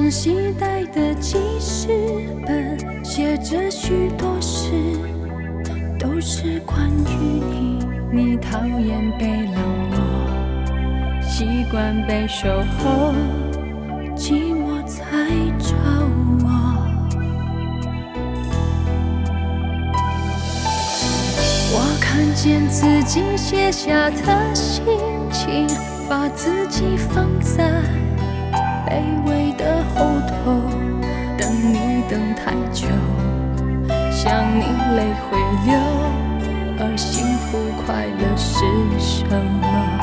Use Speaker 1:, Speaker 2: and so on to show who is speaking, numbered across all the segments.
Speaker 1: 上携带的记事本，写着许多事，都是关于你。你讨厌被冷落，习惯被守候，寂寞才找我。我看见自己写下的心情，把自己放在卑微的后头，等你等太久，想你泪会流，而幸福快乐是什么？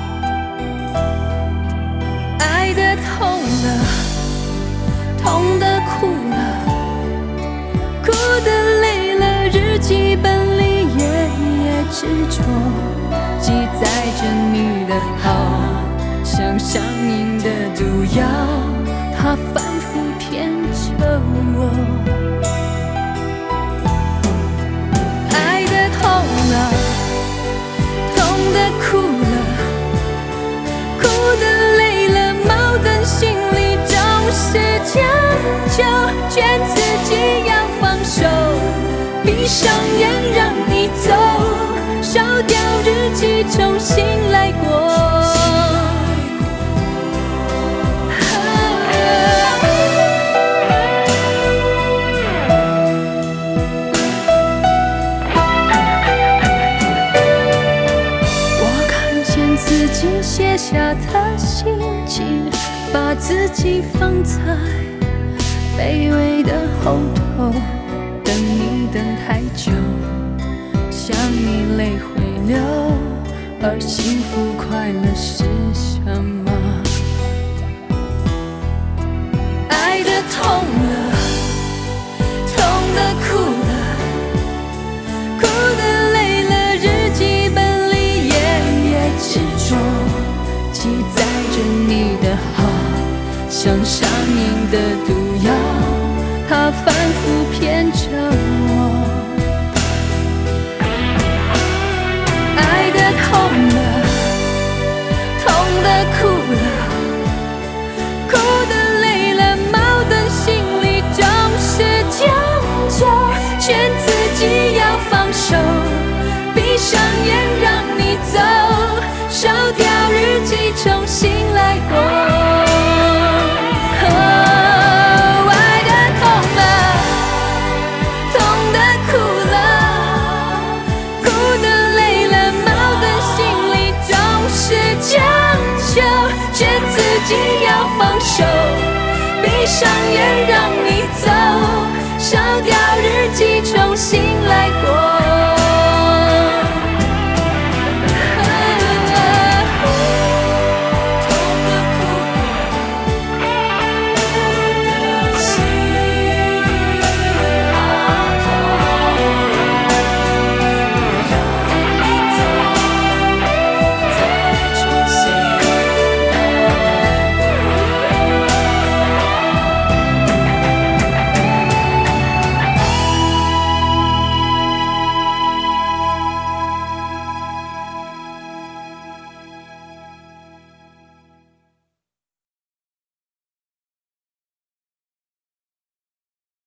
Speaker 1: 爱的痛了，痛的哭了，哭的累了，日记本里夜夜执着，记载着你的好，像上瘾的毒药，它反复骗着我。爱的痛了，痛的哭了，哭的累了，矛盾心里总是将就，劝自己要放手，闭上眼让你走，烧掉日记重新来过。自己写下的心情，把自己放在卑微的后头，等你等太久，想你泪会流，而幸福快乐是什么？爱的痛了，痛的哭了，哭的累了，日记本里夜夜执着，记载着你的好，像上瘾的毒药，它反复骗着我。爱的痛了，痛的哭了，哭的累了，矛盾心里总是将就，劝自己要放手，闭上眼让你走，烧掉日记重新来过。爱的痛了，痛的哭了，哭的累了，矛盾心里总是将就，劝自己要放手，闭上眼让你走，烧掉日记重新